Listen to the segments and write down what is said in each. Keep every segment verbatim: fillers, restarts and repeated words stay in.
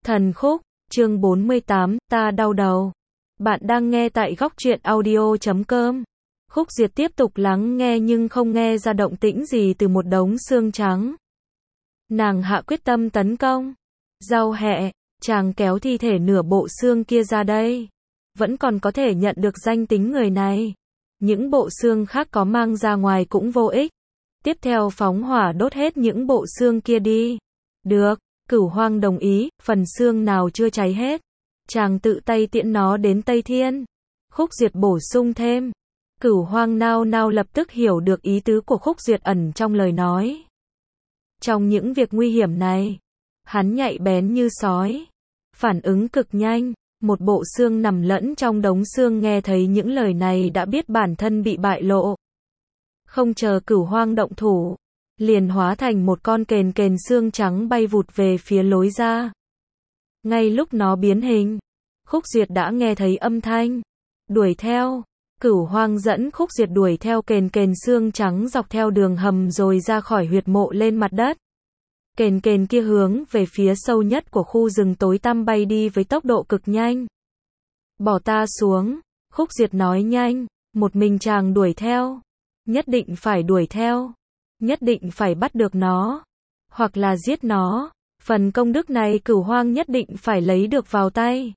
Thần khúc, chương bốn mươi tám, ta đau đầu. Bạn đang nghe tại góc truyện audio chấm com. Khúc Diệt tiếp tục lắng nghe nhưng không nghe ra động tĩnh gì từ một đống xương trắng. Nàng hạ quyết tâm tấn công. Rau hẹ, chàng kéo thi thể nửa bộ xương kia ra đây. Vẫn còn có thể nhận được danh tính người này. Những bộ xương khác có mang ra ngoài cũng vô ích. Tiếp theo phóng hỏa đốt hết những bộ xương kia đi. Được. Cửu Hoang đồng ý, phần xương nào chưa cháy hết, chàng tự tay tiễn nó đến Tây Thiên. Khúc Diệt bổ sung thêm. Cửu Hoang nao nao lập tức hiểu được ý tứ của Khúc Diệt ẩn trong lời nói. Trong những việc nguy hiểm này, hắn nhạy bén như sói, phản ứng cực nhanh. Một bộ xương nằm lẫn trong đống xương nghe thấy những lời này đã biết bản thân bị bại lộ. Không chờ Cửu Hoang động thủ, liền hóa thành một con kền kền xương trắng bay vụt về phía lối ra. Ngay lúc nó biến hình, Khúc Diệt đã nghe thấy âm thanh. Đuổi theo. Cửu Hoang dẫn Khúc Diệt đuổi theo kền kền xương trắng dọc theo đường hầm rồi ra khỏi huyệt mộ lên mặt đất. Kền kền kia hướng về phía sâu nhất của khu rừng tối tăm bay đi với tốc độ cực nhanh. Bỏ ta xuống, Khúc Diệt nói nhanh, một mình chàng đuổi theo. Nhất định phải đuổi theo. Nhất định phải bắt được nó. Hoặc là giết nó. Phần công đức này Cửu Hoang nhất định phải lấy được vào tay.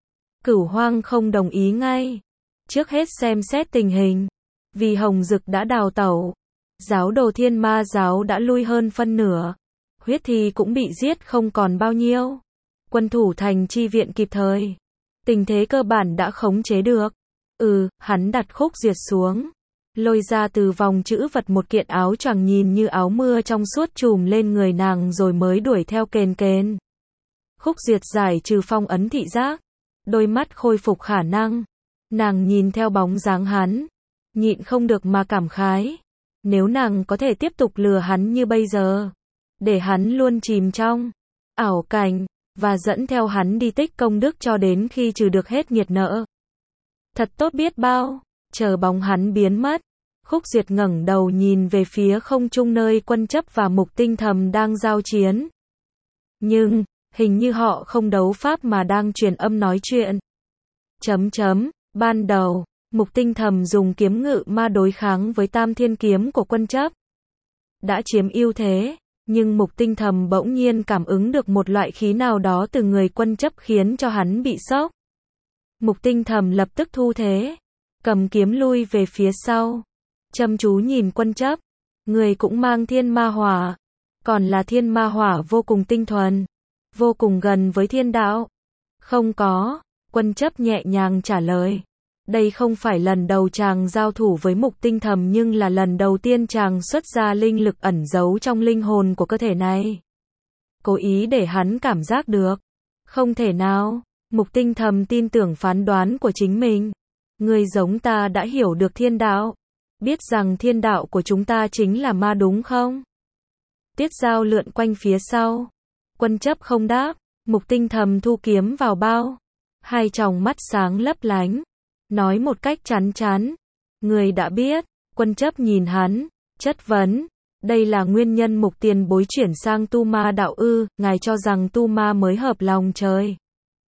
Cửu Hoang không đồng ý ngay. Trước hết xem xét tình hình. Vì Hồng Dực đã đào tẩu. Giáo đồ Thiên Ma giáo đã lui hơn phân nửa. Huyết thi cũng bị giết không còn bao nhiêu. Quân thủ thành chi viện kịp thời. Tình thế cơ bản đã khống chế được. Ừ, hắn đặt Khúc Diệt xuống. Lôi ra từ vòng trữ vật một kiện áo choàng nhìn như áo mưa trong suốt trùm lên người nàng rồi mới đuổi theo kền kền. Khúc Diệt giải trừ phong ấn thị giác. Đôi mắt khôi phục khả năng. Nàng nhìn theo bóng dáng hắn. Nhịn không được mà cảm khái. Nếu nàng có thể tiếp tục lừa hắn như bây giờ. Để hắn luôn chìm trong ảo cảnh. Và dẫn theo hắn đi tích công đức cho đến khi trừ được hết nghiệt nợ. Thật tốt biết bao. Chờ bóng hắn biến mất. Khúc Diệt ngẩng đầu nhìn về phía không trung nơi Quân Chấp và Mục Tinh Thầm đang giao chiến. Nhưng, hình như họ không đấu pháp mà đang truyền âm nói chuyện. Chấm chấm, ban đầu, Mục Tinh Thầm dùng kiếm ngự ma đối kháng với Tam Thiên Kiếm của Quân Chấp. Đã chiếm ưu thế, nhưng Mục Tinh Thầm bỗng nhiên cảm ứng được một loại khí nào đó từ người Quân Chấp khiến cho hắn bị sốc. Mục Tinh Thầm lập tức thu thế. Cầm kiếm lui về phía sau. Chăm chú nhìn Quân Chấp. Người cũng mang thiên ma hỏa. Còn là thiên ma hỏa vô cùng tinh thuần. Vô cùng gần với thiên đạo. Không có. Quân Chấp nhẹ nhàng trả lời. Đây không phải lần đầu chàng giao thủ với Mục Tinh Thầm nhưng là lần đầu tiên chàng xuất ra linh lực ẩn giấu trong linh hồn của cơ thể này. Cố ý để hắn cảm giác được. Không thể nào. Mục Tinh Thầm tin tưởng phán đoán của chính mình. Người giống ta đã hiểu được thiên đạo. Biết rằng thiên đạo của chúng ta chính là ma đúng không? Tiết Giao lượn quanh phía sau. Quân Chấp không đáp. Mục Tinh Thầm thu kiếm vào bao. Hai tròng mắt sáng lấp lánh. Nói một cách chắn chắn. Người đã biết. Quân Chấp nhìn hắn. Chất vấn. Đây là nguyên nhân Mục tiền bối chuyển sang tu ma đạo ư. Ngài cho rằng tu ma mới hợp lòng trời.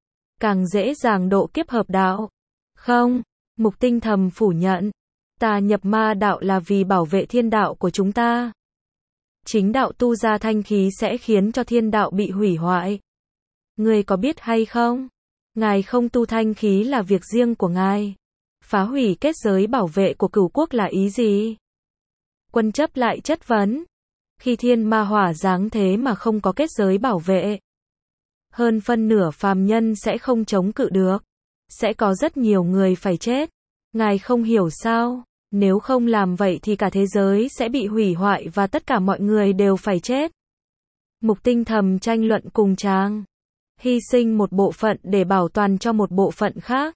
Càng dễ dàng độ kiếp hợp đạo. Không. Mục Tinh Thầm phủ nhận. Ta nhập ma đạo là vì bảo vệ thiên đạo của chúng ta. Chính đạo tu ra thanh khí sẽ khiến cho thiên đạo bị hủy hoại. Ngươi có biết hay không? Ngài không tu thanh khí là việc riêng của ngài. Phá hủy kết giới bảo vệ của cửu quốc là ý gì? Quân Chấp lại chất vấn. Khi thiên ma hỏa giáng thế mà không có kết giới bảo vệ. Hơn phân nửa phàm nhân sẽ không chống cự được. Sẽ có rất nhiều người phải chết. Ngài không hiểu sao? Nếu không làm vậy thì cả thế giới sẽ bị hủy hoại và tất cả mọi người đều phải chết. Mục Tinh Thầm tranh luận cùng chàng. Hy sinh một bộ phận để bảo toàn cho một bộ phận khác.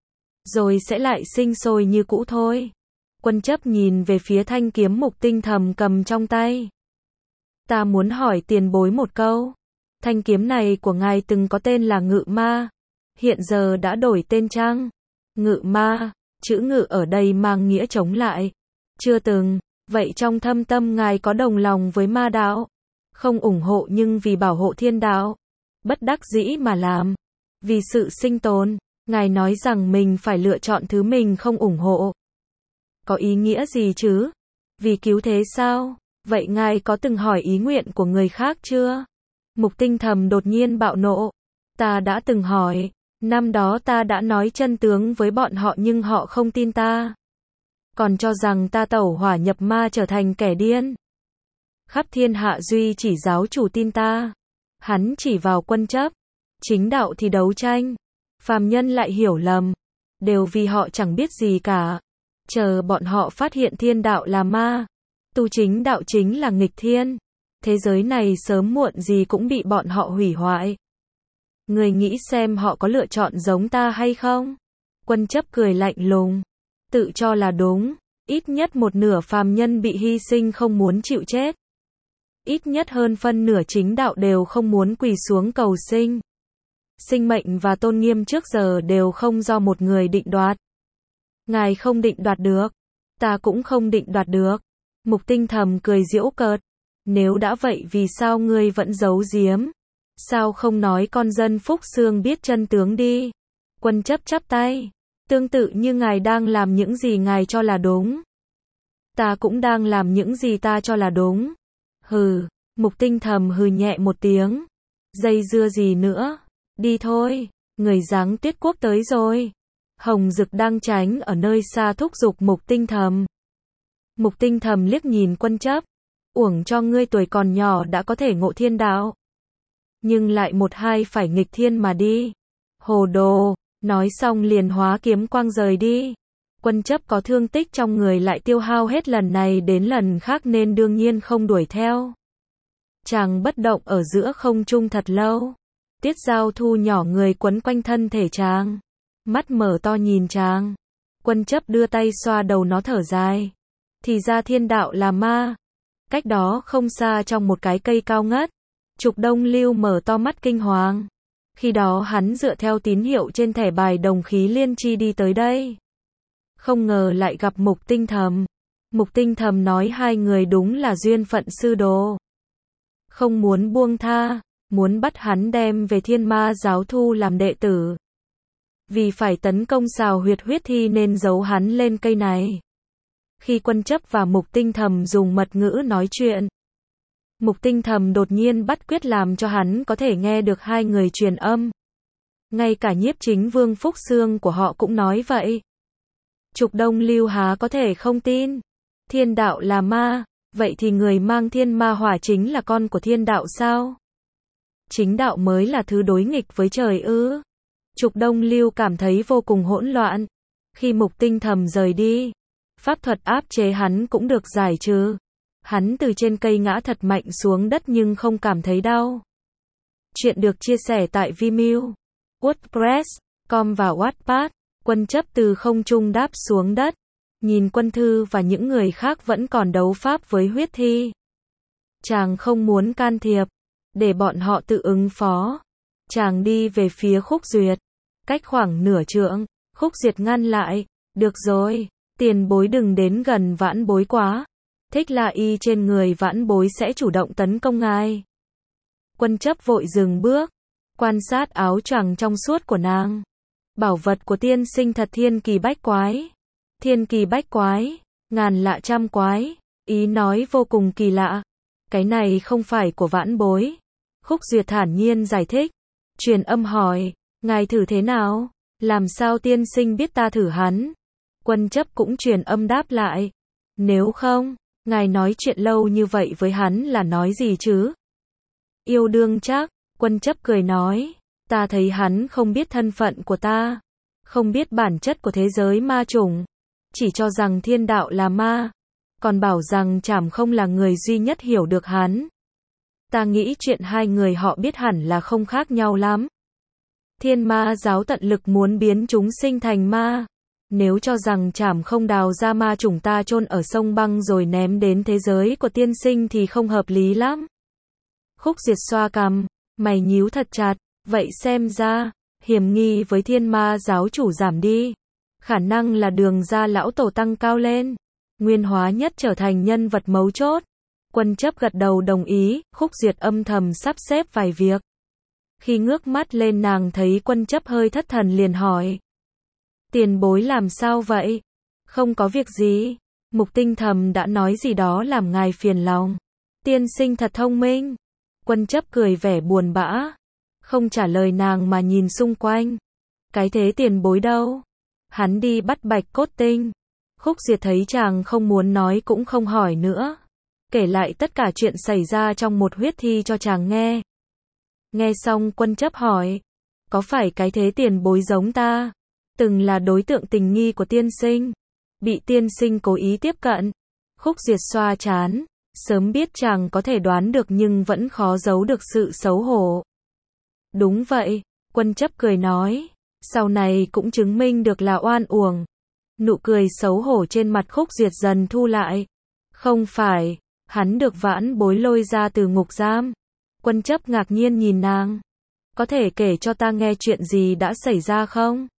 Rồi sẽ lại sinh sôi như cũ thôi. Quân Chấp nhìn về phía thanh kiếm Mục Tinh Thầm cầm trong tay. Ta muốn hỏi tiền bối một câu. Thanh kiếm này của ngài từng có tên là Ngự Ma. Hiện giờ đã đổi tên chăng? Ngự ma, chữ ngự ở đây mang nghĩa chống lại. Chưa từng, vậy trong thâm tâm ngài có đồng lòng với ma đạo? Không ủng hộ nhưng vì bảo hộ thiên đạo. bất đắc dĩ mà làm. Vì sự sinh tồn, ngài nói rằng mình phải lựa chọn thứ mình không ủng hộ. Có ý nghĩa gì chứ? Vì cứu thế sao? Vậy ngài có từng hỏi ý nguyện của người khác chưa? Mục Tinh Thầm đột nhiên bạo nộ. Ta đã từng hỏi. Năm đó ta đã nói chân tướng với bọn họ nhưng họ không tin ta. Còn cho rằng ta tẩu hỏa nhập ma trở thành kẻ điên. Khắp thiên hạ duy chỉ giáo chủ tin ta. Hắn chỉ vào Quân Chấp. Chính đạo thì đấu tranh. Phàm nhân lại hiểu lầm. Đều vì họ chẳng biết gì cả. Chờ bọn họ phát hiện thiên đạo là ma. Tu chính đạo chính là nghịch thiên. Thế giới này sớm muộn gì cũng bị bọn họ hủy hoại. Người nghĩ xem họ có lựa chọn giống ta hay không? Quân Chấp cười lạnh lùng. Tự cho là đúng. Ít nhất một nửa phàm nhân bị hy sinh không muốn chịu chết. Ít nhất hơn phân nửa chính đạo đều không muốn quỳ xuống cầu sinh. Sinh mệnh và tôn nghiêm trước giờ đều không do một người định đoạt. Ngài không định đoạt được. Ta cũng không định đoạt được. Mục Tinh Thầm cười giễu cợt. Nếu đã vậy vì sao ngươi vẫn giấu giếm? Sao không nói con dân Phúc Xương biết chân tướng đi? Quân Chấp chắp tay. Tương tự như ngài đang làm những gì ngài cho là đúng. Ta cũng đang làm những gì ta cho là đúng. Hừ, Mục Tinh Thầm hừ nhẹ một tiếng. Dây dưa gì nữa? Đi thôi, người Giáng Tuyết Quốc tới rồi. Hồng Dực đang tránh ở nơi xa thúc giục Mục Tinh Thầm. Mục Tinh Thầm liếc nhìn Quân Chấp. Uổng cho ngươi tuổi còn nhỏ đã có thể ngộ thiên đạo. Nhưng lại một hai phải nghịch thiên mà đi. Hồ đồ, nói xong liền hóa kiếm quang rời đi. Quân Chấp có thương tích trong người lại tiêu hao hết lần này đến lần khác nên đương nhiên không đuổi theo. Chàng bất động ở giữa không trung thật lâu. Tiết Giao Thu nhỏ người quấn quanh thân thể chàng. Mắt mở to nhìn chàng. Quân Chấp đưa tay xoa đầu nó thở dài. Thì ra thiên đạo là ma. Cách đó không xa trong một cái cây cao ngất. Trục Đông Lưu mở to mắt kinh hoàng. Khi đó hắn dựa theo tín hiệu trên thẻ bài đồng khí liên chi đi tới đây. Không ngờ lại gặp Mục Tinh Thầm. Mục Tinh Thầm nói hai người đúng là duyên phận sư đồ. Không muốn buông tha, muốn bắt hắn đem về Thiên Ma giáo thu làm đệ tử. Vì phải tấn công xào huyệt huyết thi nên giấu hắn lên cây này. Khi Quân Chấp và Mục Tinh Thầm dùng mật ngữ nói chuyện, Mục Tinh Thầm đột nhiên bắt quyết làm cho hắn có thể nghe được hai người truyền âm. Ngay cả Nhiếp Chính Vương Phúc Xương của họ cũng nói vậy. Trục Đông Lưu há có thể không tin. Thiên đạo là ma, vậy thì người mang thiên ma hỏa chính là con của thiên đạo sao? Chính đạo mới là thứ đối nghịch với trời ư? Trục Đông Lưu cảm thấy vô cùng hỗn loạn. Khi Mục Tinh Thầm rời đi, pháp thuật áp chế hắn cũng được giải trừ. Hắn từ trên cây ngã thật mạnh xuống đất nhưng không cảm thấy đau. Chuyện được chia sẻ tại Vimeo, WordPress, com và Wattpad. Quân Chấp từ không trung đáp xuống đất. Nhìn Quân Thư và những người khác vẫn còn đấu pháp với huyết thi. Chàng không muốn can thiệp. Để bọn họ tự ứng phó. Chàng đi về phía Khúc Duyệt. Cách khoảng nửa trượng, Khúc Duyệt ngăn lại. Được rồi, tiền bối đừng đến gần vãn bối quá. Thích La Y trên người vãn bối sẽ chủ động tấn công ngài. Quân Chấp vội dừng bước. Quan sát áo choàng trong suốt của nàng. Bảo vật của tiên sinh thật thiên kỳ bách quái. Thiên kỳ bách quái, ngàn lạ trăm quái. Ý nói vô cùng kỳ lạ. Cái này không phải của vãn bối. Khúc Duyệt thản nhiên giải thích. Truyền âm hỏi, ngài thử thế nào? Làm sao tiên sinh biết ta thử hắn? Quân Chấp cũng truyền âm đáp lại. Nếu không, ngài nói chuyện lâu như vậy với hắn là nói gì chứ? Yêu đương chắc, Quân Chấp cười nói. Ta thấy hắn không biết thân phận của ta. Không biết bản chất của thế giới ma chủng. Chỉ cho rằng thiên đạo là ma. Còn bảo rằng Trảm Không là người duy nhất hiểu được hắn. Ta nghĩ chuyện hai người họ biết hẳn là không khác nhau lắm. Thiên Ma giáo tận lực muốn biến chúng sinh thành ma. Nếu cho rằng Trảm Không đào ra ma chủng ta chôn ở sông băng rồi ném đến thế giới của tiên sinh thì không hợp lý lắm. Khúc Duyệt xoa cằm, mày nhíu thật chặt. Vậy xem ra, hiểm nghi với Thiên Ma giáo chủ giảm đi. Khả năng là Đường gia lão tổ tăng cao lên. Nguyên hóa nhất trở thành nhân vật mấu chốt. Quân Chấp gật đầu đồng ý. Khúc Duyệt âm thầm sắp xếp vài việc. Khi ngước mắt lên nàng thấy Quân Chấp hơi thất thần liền hỏi. Tiền bối làm sao vậy? Không có việc gì. Mục Tinh thầm đã nói gì đó làm ngài phiền lòng. Tiên sinh thật thông minh. Quân Chấp cười vẻ buồn bã. Không trả lời nàng mà nhìn xung quanh. Cái thế tiền bối đâu? Hắn đi bắt Bạch Cốt Tinh. Khúc Diệt thấy chàng không muốn nói cũng không hỏi nữa. Kể lại tất cả chuyện xảy ra trong một huyết thi cho chàng nghe. Nghe xong Quân Chấp hỏi. Có phải cái thế tiền bối giống ta? Từng là đối tượng tình nghi của tiên sinh. Bị tiên sinh cố ý tiếp cận. Khúc Diệt xoa trán. Sớm biết chàng có thể đoán được nhưng vẫn khó giấu được sự xấu hổ. Đúng vậy. Quân Chấp cười nói. Sau này cũng chứng minh được là oan uổng. Nụ cười xấu hổ trên mặt Khúc Diệt dần thu lại. Không phải. Hắn được Vãn Bối lôi ra từ ngục giam. Quân Chấp ngạc nhiên nhìn nàng. Có thể kể cho ta nghe chuyện gì đã xảy ra không?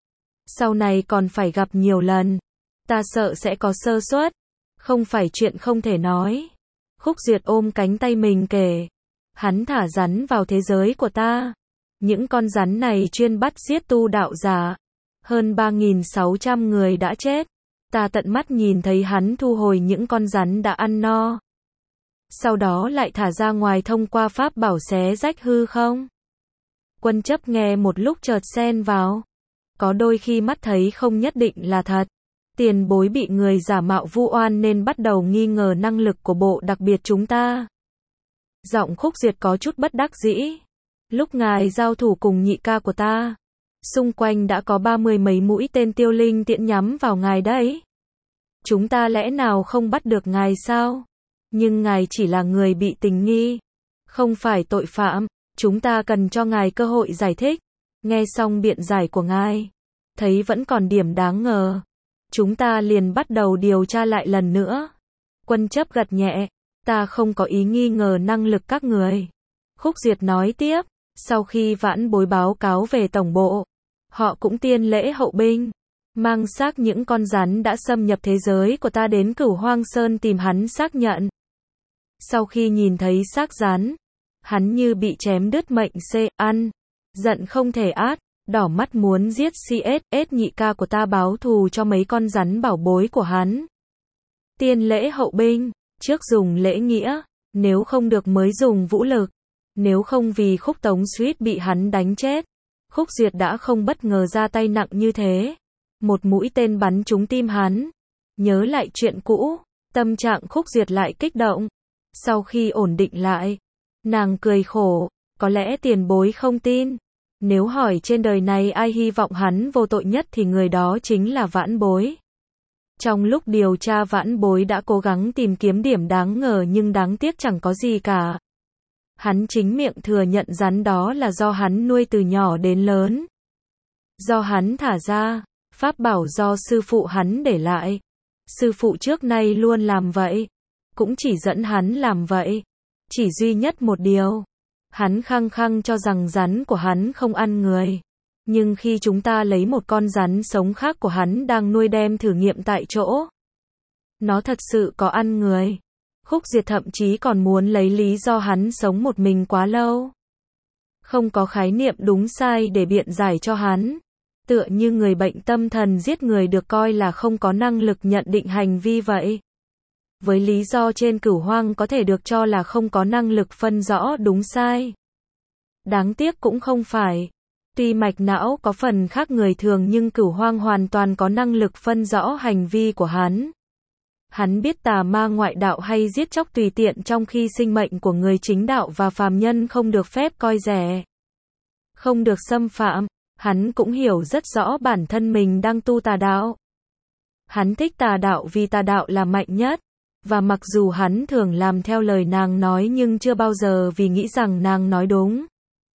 Sau này còn phải gặp nhiều lần. Ta sợ sẽ có sơ suất. Không phải chuyện không thể nói. Khúc Diệt ôm cánh tay mình kể. Hắn thả rắn vào thế giới của ta. Những con rắn này chuyên bắt giết tu đạo giả. Hơn ba nghìn sáu trăm người đã chết. Ta tận mắt nhìn thấy hắn thu hồi những con rắn đã ăn no. Sau đó lại thả ra ngoài thông qua pháp bảo xé rách hư không. Quân Chấp nghe một lúc chợt xen vào. Có đôi khi mắt thấy không nhất định là thật. Tiền bối bị người giả mạo vu oan nên bắt đầu nghi ngờ năng lực của bộ đặc biệt chúng ta. Giọng Khúc Diệt có chút bất đắc dĩ. Lúc ngài giao thủ cùng nhị ca của ta, xung quanh đã có ba mươi mấy mũi tên tiêu linh tiễn nhắm vào ngài đấy. Chúng ta lẽ nào không bắt được ngài sao? Nhưng ngài chỉ là người bị tình nghi, không phải tội phạm. Chúng ta cần cho ngài cơ hội giải thích. Nghe xong biện giải của ngài, thấy vẫn còn điểm đáng ngờ. Chúng ta liền bắt đầu điều tra lại lần nữa. Quân Chấp gật nhẹ. Ta không có ý nghi ngờ năng lực các người. Khúc Diệt nói tiếp. Sau khi Vãn Bối báo cáo về tổng bộ, họ cũng tiên lễ hậu binh, mang xác những con rắn đã xâm nhập thế giới của ta đến Cửu Hoang Sơn tìm hắn xác nhận. Sau khi nhìn thấy xác rắn, hắn như bị chém đứt mệnh c, ăn, giận không thể át, đỏ mắt muốn giết xê ét ét nhị ca của ta báo thù cho mấy con rắn bảo bối của hắn. Tiên lễ hậu binh, trước dùng lễ nghĩa, nếu không được mới dùng vũ lực. Nếu không vì Khúc Tống suýt bị hắn đánh chết, Khúc Diệt đã không bất ngờ ra tay nặng như thế. Một mũi tên bắn trúng tim hắn. Nhớ lại chuyện cũ, tâm trạng Khúc Diệt lại kích động. Sau khi ổn định lại, nàng cười khổ, có lẽ tiền bối không tin. Nếu hỏi trên đời này ai hy vọng hắn vô tội nhất thì người đó chính là Vãn Bối. Trong lúc điều tra Vãn Bối đã cố gắng tìm kiếm điểm đáng ngờ nhưng đáng tiếc chẳng có gì cả. Hắn chính miệng thừa nhận rắn đó là do hắn nuôi từ nhỏ đến lớn. Do hắn thả ra, pháp bảo do sư phụ hắn để lại. Sư phụ trước nay luôn làm vậy, cũng chỉ dẫn hắn làm vậy. Chỉ duy nhất một điều, hắn khăng khăng cho rằng rắn của hắn không ăn người. Nhưng khi chúng ta lấy một con rắn sống khác của hắn đang nuôi đem thử nghiệm tại chỗ, nó thật sự có ăn người. Khúc Diệt thậm chí còn muốn lấy lý do hắn sống một mình quá lâu, không có khái niệm đúng sai để biện giải cho hắn. Tựa như người bệnh tâm thần giết người được coi là không có năng lực nhận định hành vi vậy. Với lý do trên Cửu Hoang có thể được cho là không có năng lực phân rõ đúng sai. Đáng tiếc cũng không phải. Tuy mạch não có phần khác người thường nhưng Cửu Hoang hoàn toàn có năng lực phân rõ hành vi của hắn. Hắn biết tà ma ngoại đạo hay giết chóc tùy tiện trong khi sinh mệnh của người chính đạo và phàm nhân không được phép coi rẻ, không được xâm phạm. Hắn cũng hiểu rất rõ bản thân mình đang tu tà đạo. Hắn thích tà đạo vì tà đạo là mạnh nhất. Và mặc dù hắn thường làm theo lời nàng nói nhưng chưa bao giờ vì nghĩ rằng nàng nói đúng.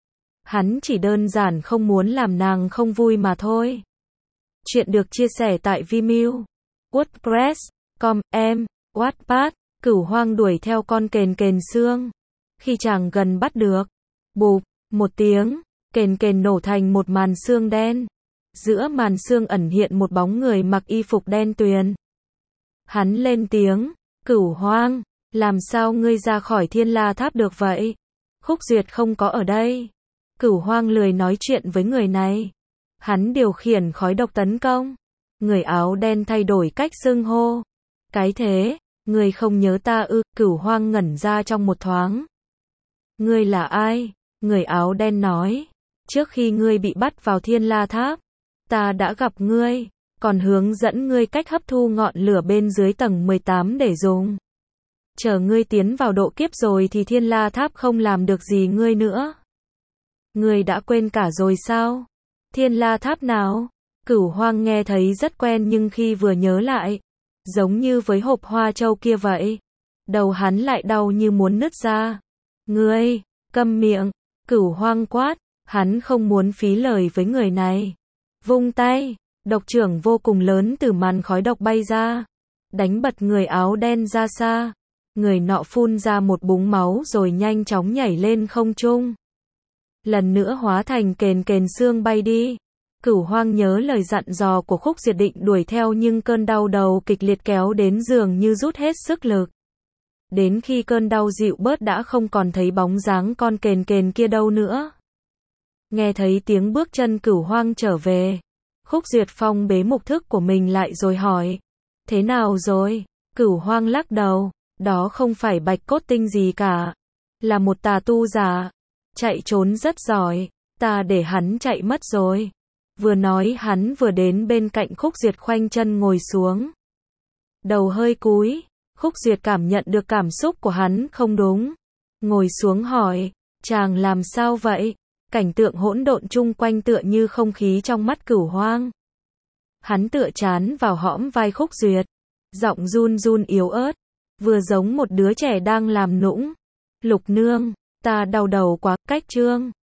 Hắn chỉ đơn giản không muốn làm nàng không vui mà thôi. Chuyện được chia sẻ tại Vimeo, WordPress, com, em, Wattpad. Cửu Hoang đuổi theo con kền kền xương. Khi chàng gần bắt được, bụp, một tiếng, kền kền nổ thành một màn xương đen. Giữa màn xương ẩn hiện một bóng người mặc y phục đen tuyền. Hắn lên tiếng, Cửu Hoang, làm sao ngươi ra khỏi Thiên La Tháp được vậy? Khúc Duyệt không có ở đây. Cửu Hoang lười nói chuyện với người này. Hắn điều khiển khói độc tấn công. Người áo đen thay đổi cách xưng hô. Cái thế, ngươi không nhớ ta ư? Cửu Hoang ngẩn ra trong một thoáng. Ngươi là ai? Người áo đen nói. Trước khi ngươi bị bắt vào Thiên La Tháp, ta đã gặp ngươi, còn hướng dẫn ngươi cách hấp thu ngọn lửa bên dưới tầng mười tám để dùng. Chờ ngươi tiến vào độ kiếp rồi thì Thiên La Tháp không làm được gì ngươi nữa. Ngươi đã quên cả rồi sao? Thiên La Tháp nào? Cửu Hoang nghe thấy rất quen nhưng khi vừa nhớ lại, giống như với hộp hoa châu kia vậy. Đầu hắn lại đau như muốn nứt ra. Ngươi, câm miệng, Cửu Hoang quát, hắn không muốn phí lời với người này. Vung tay, độc trưởng vô cùng lớn từ màn khói độc bay ra, đánh bật người áo đen ra xa. Người nọ phun ra một búng máu rồi nhanh chóng nhảy lên không trung. Lần nữa hóa thành kền kền xương bay đi. Cửu Hoang nhớ lời dặn dò của Khúc Diệt định đuổi theo nhưng cơn đau đầu kịch liệt kéo đến dường như rút hết sức lực. Đến khi cơn đau dịu bớt đã không còn thấy bóng dáng con kền kền kia đâu nữa. Nghe thấy tiếng bước chân Cửu Hoang trở về, Khúc Duyệt Phong bế mục thức của mình lại rồi hỏi. Thế nào rồi? Cửu Hoang lắc đầu. Đó không phải bạch cốt tinh gì cả. Là một tà tu giả. Chạy trốn rất giỏi. Ta để hắn chạy mất rồi. Vừa nói hắn vừa đến bên cạnh Khúc Duyệt khoanh chân ngồi xuống. Đầu hơi cúi. Khúc Duyệt cảm nhận được cảm xúc của hắn không đúng. Ngồi xuống hỏi. Chàng làm sao vậy? Cảnh tượng hỗn độn chung quanh tựa như không khí trong mắt Cửu Hoang. Hắn tựa chán vào hõm vai Khúc Duyệt. Giọng run run yếu ớt. Vừa giống một đứa trẻ đang làm nũng. Lục nương, ta đau đầu quá, cách trương.